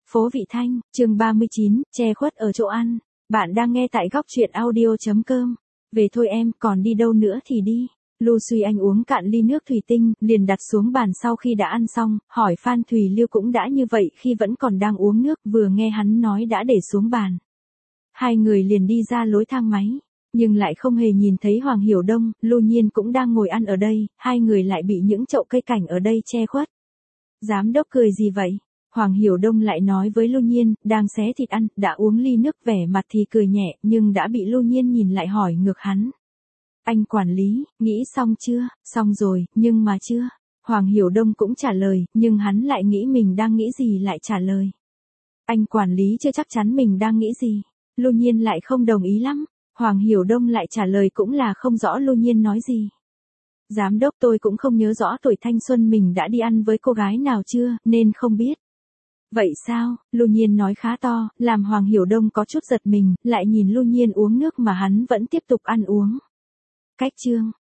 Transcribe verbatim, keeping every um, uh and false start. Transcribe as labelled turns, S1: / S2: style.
S1: Phố Vị Thanh, chương ba mươi chín, che khuất ở chỗ ăn. Bạn đang nghe tại góc truyện audio.com. Về thôi em, còn đi đâu nữa thì đi. Lu Suy Anh uống cạn ly nước thủy tinh, liền đặt xuống bàn sau khi đã ăn xong, hỏi Phan Thùy Liêu cũng đã như vậy khi vẫn còn đang uống nước, vừa nghe hắn nói đã để xuống bàn. Hai người liền đi ra lối thang máy, nhưng lại không hề nhìn thấy Hoàng Hiểu Đông, Lu Nhiên cũng đang ngồi ăn ở đây, hai người lại bị những chậu cây cảnh ở đây che khuất. Giám đốc cười gì vậy? Hoàng Hiểu Đông lại nói với Lu Nhiên, đang xé thịt ăn, đã uống ly nước, vẻ mặt thì cười nhẹ, nhưng đã bị Lu Nhiên nhìn lại hỏi ngược hắn. Anh quản lý, nghĩ xong chưa? Xong rồi, nhưng mà chưa. Hoàng Hiểu Đông cũng trả lời, nhưng hắn lại nghĩ mình đang nghĩ gì lại trả lời. Anh quản lý chưa chắc chắn mình đang nghĩ gì. Lu Nhiên lại không đồng ý lắm. Hoàng Hiểu Đông lại trả lời cũng là không rõ Lu Nhiên nói gì. Giám đốc, tôi cũng không nhớ rõ tuổi thanh xuân mình đã đi ăn với cô gái nào chưa, nên không biết. Vậy sao? Lu Nhiên nói khá to, làm Hoàng Hiểu Đông có chút giật mình, lại nhìn Lu Nhiên uống nước mà hắn vẫn tiếp tục ăn uống. Cách chương,